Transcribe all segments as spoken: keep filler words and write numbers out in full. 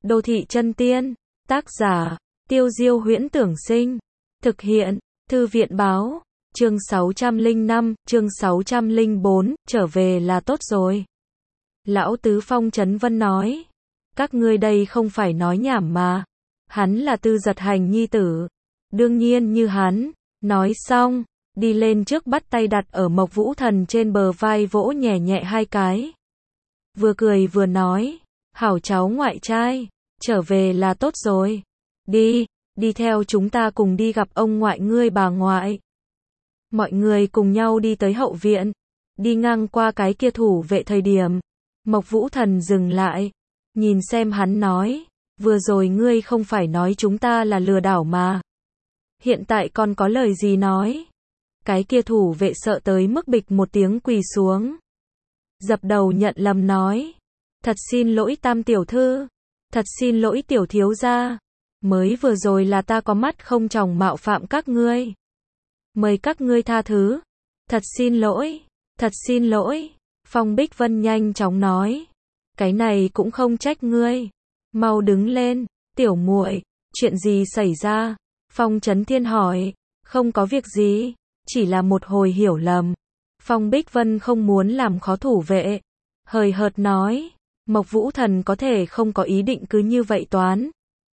Đô thị chân tiên, tác giả, Tiêu Diêu Huyễn Tưởng Sinh, thực hiện, Thư viện báo, chương sáu trăm lẻ năm, chương sáu trăm lẻ bốn, trở về là tốt rồi. Lão Tứ Phong Chấn Vân nói, các ngươi đây không phải nói nhảm mà, hắn là Tư Giật Hành nhi tử, đương nhiên như hắn, nói xong, đi lên trước bắt tay đặt ở Mộc Vũ Thần trên bờ vai vỗ nhẹ nhẹ hai cái. Vừa cười vừa nói, hảo cháu ngoại trai, trở về là tốt rồi. Đi, đi theo chúng ta cùng đi gặp ông ngoại ngươi bà ngoại. Mọi người cùng nhau đi tới hậu viện, đi ngang qua cái kia thủ vệ thời điểm. Mộc Vũ Thần dừng lại, nhìn xem hắn nói, vừa rồi ngươi không phải nói chúng ta là lừa đảo mà. Hiện tại còn có lời gì nói? Cái kia thủ vệ sợ tới mức bịch một tiếng quỳ xuống. Dập đầu nhận lầm nói, thật xin lỗi Tam tiểu thư, thật xin lỗi tiểu thiếu gia, mới vừa rồi là ta có mắt không tròng mạo phạm các ngươi. Mời các ngươi tha thứ, thật xin lỗi, thật xin lỗi. Phong Bích Vân nhanh chóng nói, cái này cũng không trách ngươi, mau đứng lên, tiểu muội, chuyện gì xảy ra? Phong Chấn Thiên hỏi, không có việc gì, chỉ là một hồi hiểu lầm. Phong Bích Vân không muốn làm khó thủ vệ, hời hợt nói, Mộc Vũ Thần có thể không có ý định cứ như vậy toán.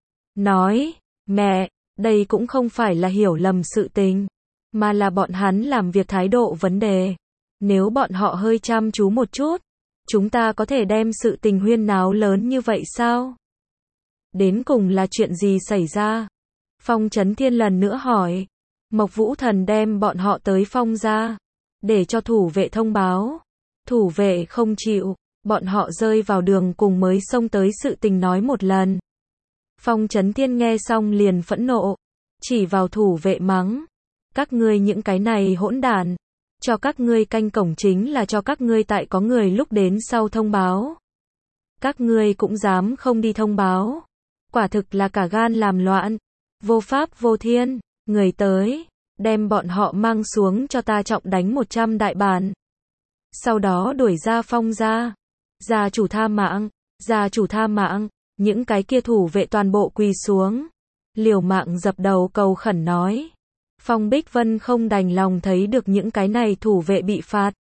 Nói, mẹ, đây cũng không phải là hiểu lầm sự tình, mà là bọn hắn làm việc thái độ vấn đề. Nếu bọn họ hơi chăm chú một chút, chúng ta có thể đem sự tình huyên náo lớn như vậy sao? Đến cùng là chuyện gì xảy ra? Phong Chấn Thiên lần nữa hỏi. Mộc Vũ Thần đem bọn họ tới Phong gia, để cho thủ vệ thông báo. Thủ vệ không chịu, bọn họ rơi vào đường cùng mới xông tới sự tình nói một lần. Phong Chấn Thiên nghe xong liền phẫn nộ, chỉ vào thủ vệ mắng, các ngươi những cái này hỗn đản, cho các ngươi canh cổng chính là cho các ngươi tại có người lúc đến sau thông báo. Các ngươi cũng dám không đi thông báo, quả thực là cả gan làm loạn, vô pháp vô thiên, người tới, đem bọn họ mang xuống cho ta trọng đánh một trăm đại bản. Sau đó đuổi ra Phong gia, gia chủ tha mạng, gia chủ tha mạng, những cái kia thủ vệ toàn bộ quỳ xuống, liều mạng dập đầu cầu khẩn nói. Phong Bích Vân không đành lòng thấy được những cái này thủ vệ bị phạt.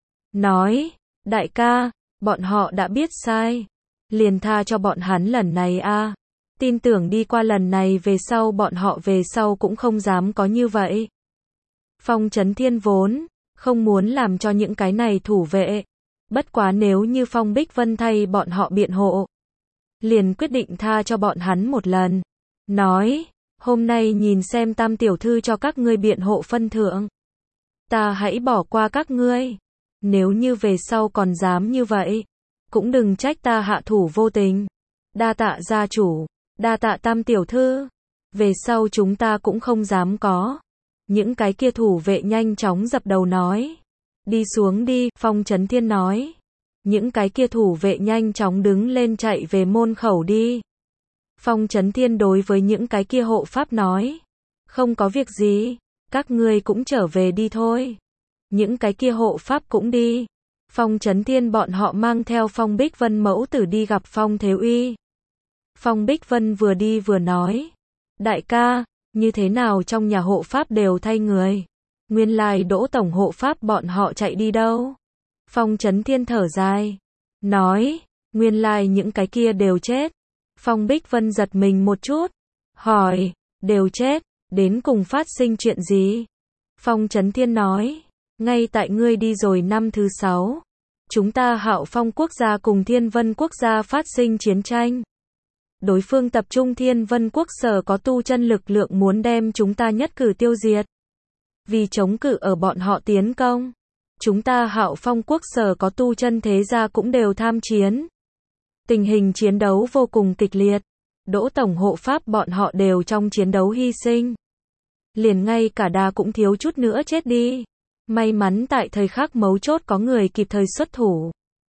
Nói, đại ca, bọn họ đã biết sai, liền tha cho bọn hắn lần này a. Tin tưởng đi qua lần này về sau bọn họ về sau cũng không dám có như vậy. Phong Chấn Thiên vốn không muốn làm cho những cái này thủ vệ, bất quá nếu như Phong Bích Vân thay bọn họ biện hộ, liền quyết định tha cho bọn hắn một lần. Nói, hôm nay nhìn xem Tam tiểu thư cho các ngươi biện hộ phân thượng, ta hãy bỏ qua các ngươi. Nếu như về sau còn dám như vậy, cũng đừng trách ta hạ thủ vô tình. Đa tạ gia chủ, đa tạ Tam tiểu thư, về sau chúng ta cũng không dám có. Những cái kia thủ vệ nhanh chóng dập đầu nói, đi xuống đi. Phong Chấn Thiên nói, những cái kia thủ vệ nhanh chóng đứng lên chạy về môn khẩu đi. Phong Chấn Thiên đối với những cái kia hộ pháp nói, không có việc gì, các ngươi cũng trở về đi thôi. Những cái kia hộ pháp cũng đi. Phong Chấn Thiên bọn họ mang theo Phong Bích Vân mẫu tử đi gặp Phong Thế Uy. Phong Bích Vân vừa đi vừa nói, đại ca, như thế nào trong nhà hộ pháp đều thay người, nguyên lai Đỗ tổng hộ pháp bọn họ chạy đi đâu? Phong Chấn Thiên thở dài, nói, nguyên lai những cái kia đều chết. Phong Bích Vân giật mình một chút, hỏi, đều chết, đến cùng phát sinh chuyện gì? Phong Chấn Thiên nói, ngay tại ngươi đi rồi năm thứ sáu, chúng ta Hạo Phong quốc gia cùng Thiên Vân quốc gia phát sinh chiến tranh. Đối phương tập trung Thiên Vân quốc sở có tu chân lực lượng muốn đem chúng ta nhất cử tiêu diệt. Vì chống cự ở bọn họ tiến công, chúng ta Hạo Phong quốc sở có tu chân thế gia cũng đều tham chiến. Tình hình chiến đấu vô cùng kịch liệt, Đỗ tổng hộ pháp bọn họ đều trong chiến đấu hy sinh. Liền ngay cả Đa cũng thiếu chút nữa chết đi. May mắn tại thời khắc mấu chốt có người kịp thời xuất thủ,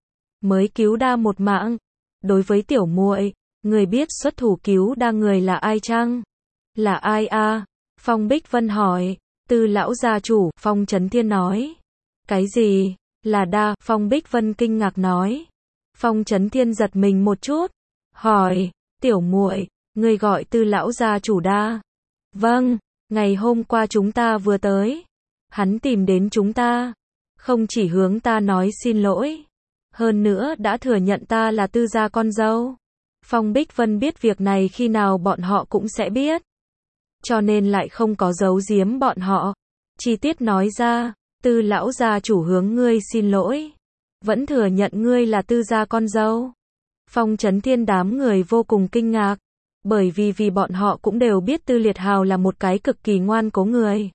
mới cứu Đa một mạng. Đối với tiểu muội, người biết xuất thủ cứu Đa người là ai chăng? Là ai a? À? Phong Bích Vân hỏi. Tư lão gia chủ. Phong Chấn Thiên nói. Cái gì? Là Đa? Phong Bích Vân kinh ngạc nói. Phong Chấn Thiên giật mình một chút, hỏi, Tiểu muội, ngươi gọi Tư lão gia chủ đa. Vâng, ngày hôm qua chúng ta vừa tới. Hắn tìm đến chúng ta. Không chỉ hướng ta nói xin lỗi. Hơn nữa đã thừa nhận ta là Tư gia con dâu. Phong Bích Vân biết việc này khi nào bọn họ cũng sẽ biết. Cho nên lại không có giấu giếm bọn họ. Chi tiết nói ra, Tư lão gia chủ hướng ngươi xin lỗi. Vẫn thừa nhận ngươi là Tư gia con dâu. Phong Chấn Thiên đám người vô cùng kinh ngạc. Bởi vì vì bọn họ cũng đều biết Tư Liệt Hào là một cái cực kỳ ngoan cố người.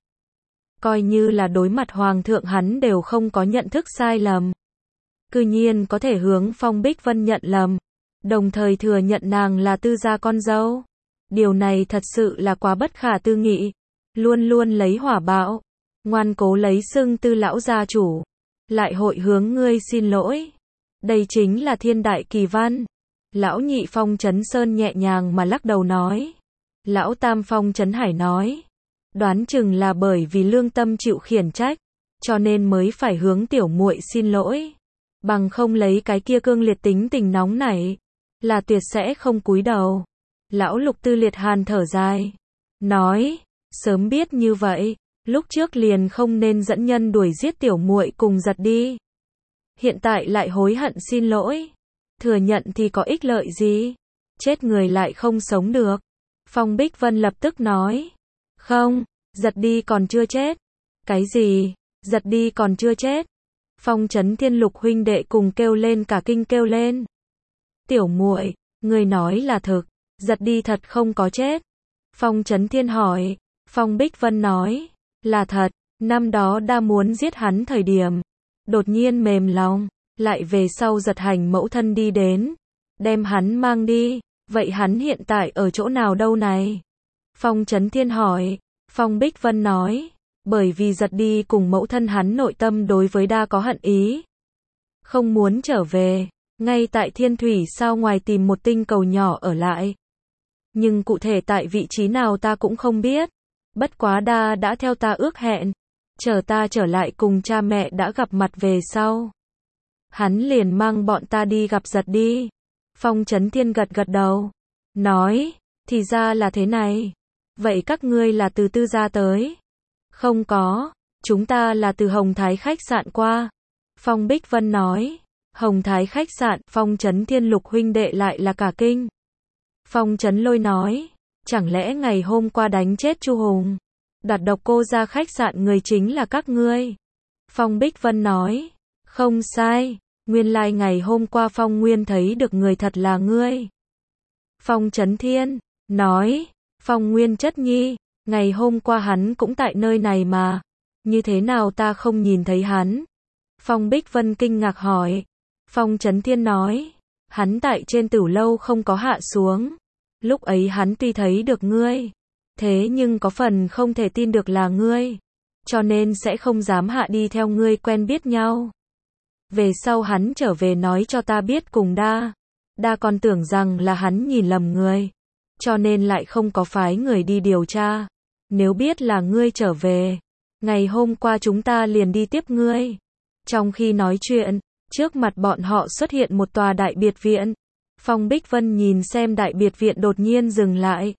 Coi như là đối mặt Hoàng thượng hắn đều không có nhận thức sai lầm. Cư nhiên có thể hướng Phong Bích Vân nhận lầm. Đồng thời thừa nhận nàng là Tư gia con dâu. Điều này thật sự là quá bất khả tư nghị. Luôn luôn lấy hỏa bạo. Ngoan cố lấy xưng Tư lão gia chủ. Lại hội hướng ngươi xin lỗi. Đây chính là thiên đại kỳ văn. Lão nhị Phong Chấn Sơn nhẹ nhàng mà lắc đầu nói. Lão tam Phong Chấn Hải nói. Đoán chừng là bởi vì lương tâm chịu khiển trách. Cho nên mới phải hướng tiểu muội xin lỗi. Bằng không lấy cái kia cương liệt tính tình nóng nảy. Là tuyệt sẽ không cúi đầu. Lão Lục Tư Liệt Hàn thở dài. Nói. Sớm biết như vậy. Lúc trước liền không nên dẫn nhân đuổi giết tiểu muội cùng giật đi. Hiện tại lại hối hận xin lỗi. Thừa nhận thì có ích lợi gì? Chết người lại không sống được. Phong Bích Vân lập tức nói. Không, giật đi còn chưa chết. Cái gì? Giật đi còn chưa chết. Phong Chấn Thiên Lục huynh đệ cùng kêu lên cả kinh kêu lên. Tiểu muội, người nói là thực. Giật đi thật không có chết. Phong Chấn Thiên hỏi. Phong Bích Vân nói. Là thật, năm đó đa muốn giết hắn thời điểm. Đột nhiên mềm lòng. Lại về sau giật hành mẫu thân đi đến. Đem hắn mang đi. Vậy hắn hiện tại ở chỗ nào đâu này? Phong Chấn Thiên hỏi. Phong Bích Vân nói. Bởi vì giật đi cùng mẫu thân hắn nội tâm đối với đa có hận ý. Không muốn trở về. Ngay tại thiên thủy sao ngoài tìm một tinh cầu nhỏ ở lại. Nhưng cụ thể tại vị trí nào ta cũng không biết. Bất quá đa đã theo ta ước hẹn. Chờ ta trở lại cùng cha mẹ đã gặp mặt về sau. Hắn liền mang bọn ta đi gặp giật đi. Phong Chấn Thiên gật gật đầu. Nói, thì ra là thế này. Vậy các ngươi là từ Tư gia tới? Không có, chúng ta là từ Hồng Thái khách sạn qua. Phong Bích Vân nói. Hồng Thái khách sạn, Phong Chấn Thiên Lục huynh đệ lại là cả kinh. Phong Chấn Lôi nói. Chẳng lẽ ngày hôm qua đánh chết Chu Hùng, đoạt độc cô ra khách sạn người chính là các ngươi? Phong Bích Vân nói. Không sai, nguyên lai ngày hôm qua Phong Nguyên thấy được người thật là ngươi. Phong Chấn Thiên nói. Phong Nguyên chất nhi, ngày hôm qua hắn cũng tại nơi này mà. Như thế nào ta không nhìn thấy hắn? Phong Bích Vân kinh ngạc hỏi. Phong Chấn Thiên nói. Hắn tại trên tử lâu không có hạ xuống. Lúc ấy hắn tuy thấy được ngươi. Thế nhưng có phần không thể tin được là ngươi. Cho nên sẽ không dám hạ đi theo ngươi quen biết nhau. Về sau hắn trở về nói cho ta biết cùng đa. Đa còn tưởng rằng là hắn nhìn lầm người. Cho nên lại không có phái người đi điều tra. Nếu biết là ngươi trở về. Ngày hôm qua chúng ta liền đi tiếp ngươi. Trong khi nói chuyện, trước mặt bọn họ xuất hiện một tòa đại biệt viện. Phong Bích Vân nhìn xem đại biệt viện đột nhiên dừng lại.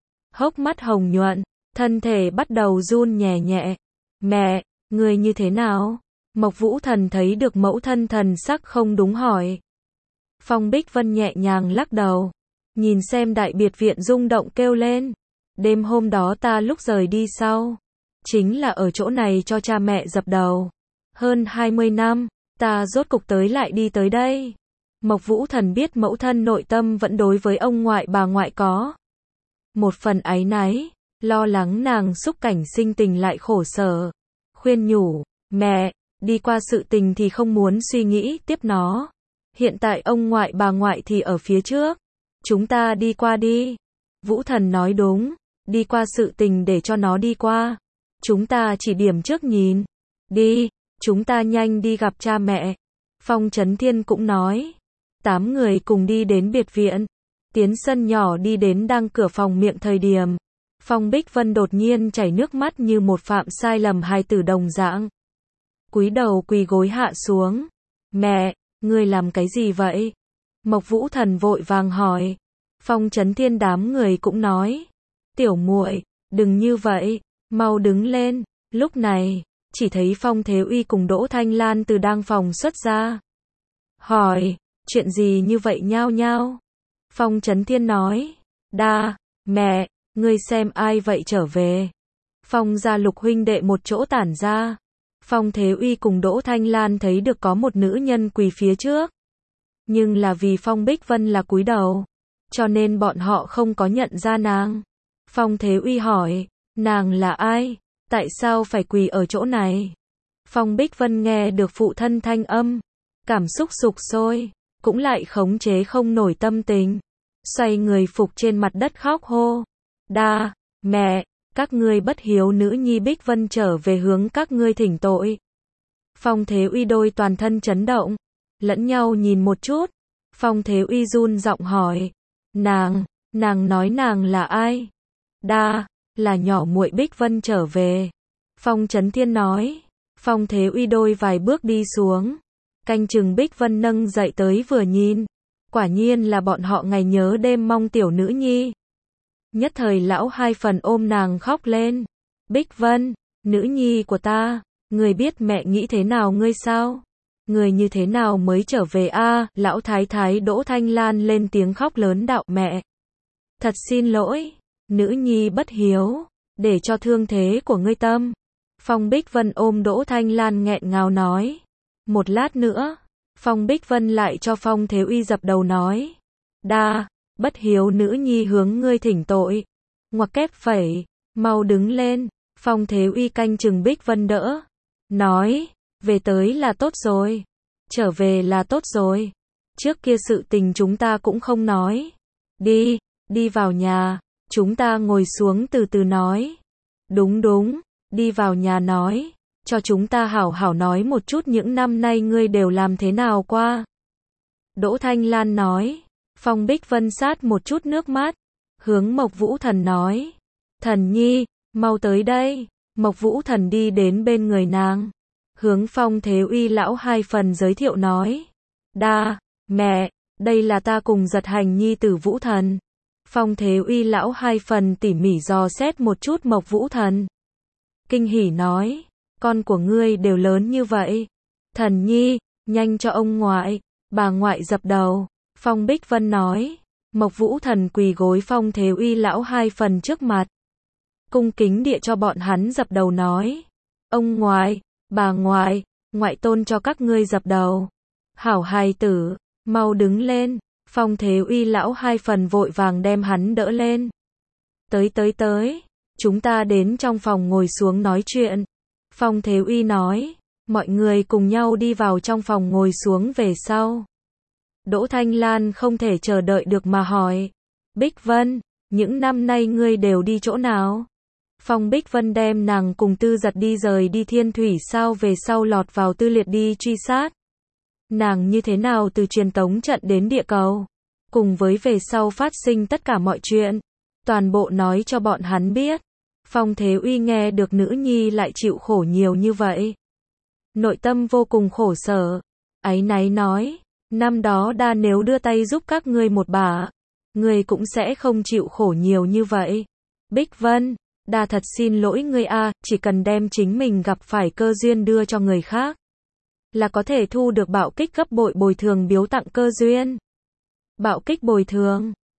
Hốc mắt hồng nhuận, thân thể bắt đầu run nhẹ nhẹ. Mẹ, người như thế nào? Mộc Vũ Thần thấy được mẫu thân thần sắc không đúng hỏi. Phong Bích Vân nhẹ nhàng lắc đầu. Nhìn xem đại biệt viện rung động kêu lên. Đêm hôm đó ta lúc rời đi sau. Chính là ở chỗ này cho cha mẹ dập đầu. Hơn hai mươi năm, ta rốt cục tới lại đi tới đây. Mộc Vũ Thần biết mẫu thân nội tâm vẫn đối với ông ngoại bà ngoại có một phần áy náy, lo lắng nàng xúc cảnh sinh tình lại khổ sở. Khuyên nhủ, mẹ, đi qua sự tình thì không muốn suy nghĩ tiếp nó. Hiện tại ông ngoại bà ngoại thì ở phía trước. Chúng ta đi qua đi. Vũ Thần nói đúng, đi qua sự tình để cho nó đi qua. Chúng ta chỉ điểm trước nhìn. Đi, chúng ta nhanh đi gặp cha mẹ. Phong Chấn Thiên cũng nói. Tám người cùng đi đến biệt viện. Tiến sân nhỏ đi đến đang cửa phòng miệng thời điểm. Phong Bích Vân đột nhiên chảy nước mắt như một phạm sai lầm hài tử đồng dạng. Cúi đầu quỳ gối hạ xuống. Mẹ, ngươi làm cái gì vậy? Mộc Vũ Thần vội vàng hỏi. Phong Chấn Thiên đám người cũng nói, tiểu muội, đừng như vậy, mau đứng lên. Lúc này, chỉ thấy Phong Thế Uy cùng Đỗ Thanh Lan từ đang phòng xuất ra. Hỏi, chuyện gì như vậy nhao nhao? Phong Chấn Thiên nói, đa, mẹ, ngươi xem ai vậy trở về. Phong gia Lục huynh đệ một chỗ tản ra. Phong Thế Uy cùng Đỗ Thanh Lan thấy được có một nữ nhân quỳ phía trước. Nhưng là vì Phong Bích Vân là cúi đầu, cho nên bọn họ không có nhận ra nàng. Phong Thế Uy hỏi, nàng là ai? Tại sao phải quỳ ở chỗ này? Phong Bích Vân nghe được phụ thân thanh âm, cảm xúc sục sôi, cũng lại khống chế không nổi tâm tình. Xoay người phục trên mặt đất khóc hô. Đa, mẹ, các ngươi bất hiếu nữ nhi Bích Vân trở về hướng các ngươi thỉnh tội. Phong Thế Uy đôi toàn thân chấn động, lẫn nhau nhìn một chút. Phong Thế Uy run giọng hỏi, nàng, nàng nói nàng là ai? Đa, là nhỏ muội Bích Vân trở về. Phong Chấn Thiên nói. Phong Thế Uy đôi vài bước đi xuống, canh chừng Bích Vân nâng dậy tới vừa nhìn, quả nhiên là bọn họ ngày nhớ đêm mong tiểu nữ nhi. Nhất thời lão hai phần ôm nàng khóc lên. Bích Vân, nữ nhi của ta, người biết mẹ nghĩ thế nào ngươi sao? Người như thế nào mới trở về a? À, lão thái thái Đỗ Thanh Lan lên tiếng khóc lớn đạo mẹ. Thật xin lỗi, nữ nhi bất hiếu, để cho thương thế của ngươi tâm. Phong Bích Vân ôm Đỗ Thanh Lan nghẹn ngào nói. Một lát nữa, Phong Bích Vân lại cho Phong Thế Uy dập đầu nói. Đa, bất hiếu nữ nhi hướng ngươi thỉnh tội. Ngoặc kép phẩy, mau đứng lên. Phong Thế Uy canh chừng Bích Vân đỡ. Nói, về tới là tốt rồi. Trở về là tốt rồi. Trước kia sự tình chúng ta cũng không nói. Đi, đi vào nhà, chúng ta ngồi xuống từ từ nói. Đúng đúng, đi vào nhà nói, cho chúng ta hảo hảo nói một chút những năm nay ngươi đều làm thế nào qua. Đỗ Thanh Lan nói. Phong Bích Vân sát một chút nước mắt, hướng Mộc Vũ Thần nói. Thần nhi, mau tới đây. Mộc Vũ Thần đi đến bên người nàng, hướng Phong Thế Uy lão hai phần giới thiệu nói. Đa, mẹ, đây là ta cùng giật hành nhi tử Vũ Thần. Phong Thế Uy lão hai phần tỉ mỉ dò xét một chút Mộc Vũ Thần. Kinh hỉ nói, con của ngươi đều lớn như vậy. Thần nhi, nhanh cho ông ngoại, bà ngoại dập đầu. Phong Bích Vân nói. Mộc Vũ Thần quỳ gối Phong Thế Uy lão hai phần trước mặt, cung kính địa cho bọn hắn dập đầu nói. Ông ngoại, bà ngoại, ngoại tôn cho các ngươi dập đầu. Hảo hài tử, mau đứng lên. Phong Thế Uy lão hai phần vội vàng đem hắn đỡ lên. Tới tới tới, chúng ta đến trong phòng ngồi xuống nói chuyện. Phong Thế Uy nói. Mọi người cùng nhau đi vào trong phòng ngồi xuống về sau. Đỗ Thanh Lan không thể chờ đợi được mà hỏi. Bích Vân, những năm nay ngươi đều đi chỗ nào? Phong Bích Vân đem nàng cùng Tư Giật đi rời đi Thiên Thủy sao về sau lọt vào Tư Liệt đi truy sát. Nàng như thế nào từ truyền tống trận đến địa cầu, cùng với về sau phát sinh tất cả mọi chuyện, toàn bộ nói cho bọn hắn biết. Phong Thế Uy nghe được nữ nhi lại chịu khổ nhiều như vậy, nội tâm vô cùng khổ sở, áy náy nói, năm đó đa nếu đưa tay giúp các ngươi một bả, ngươi cũng sẽ không chịu khổ nhiều như vậy. Bích Vân, đa thật xin lỗi ngươi a, chỉ cần đem chính mình gặp phải cơ duyên đưa cho người khác, là có thể thu được bạo kích gấp bội bồi thường biếu tặng cơ duyên. Bạo kích bồi thường,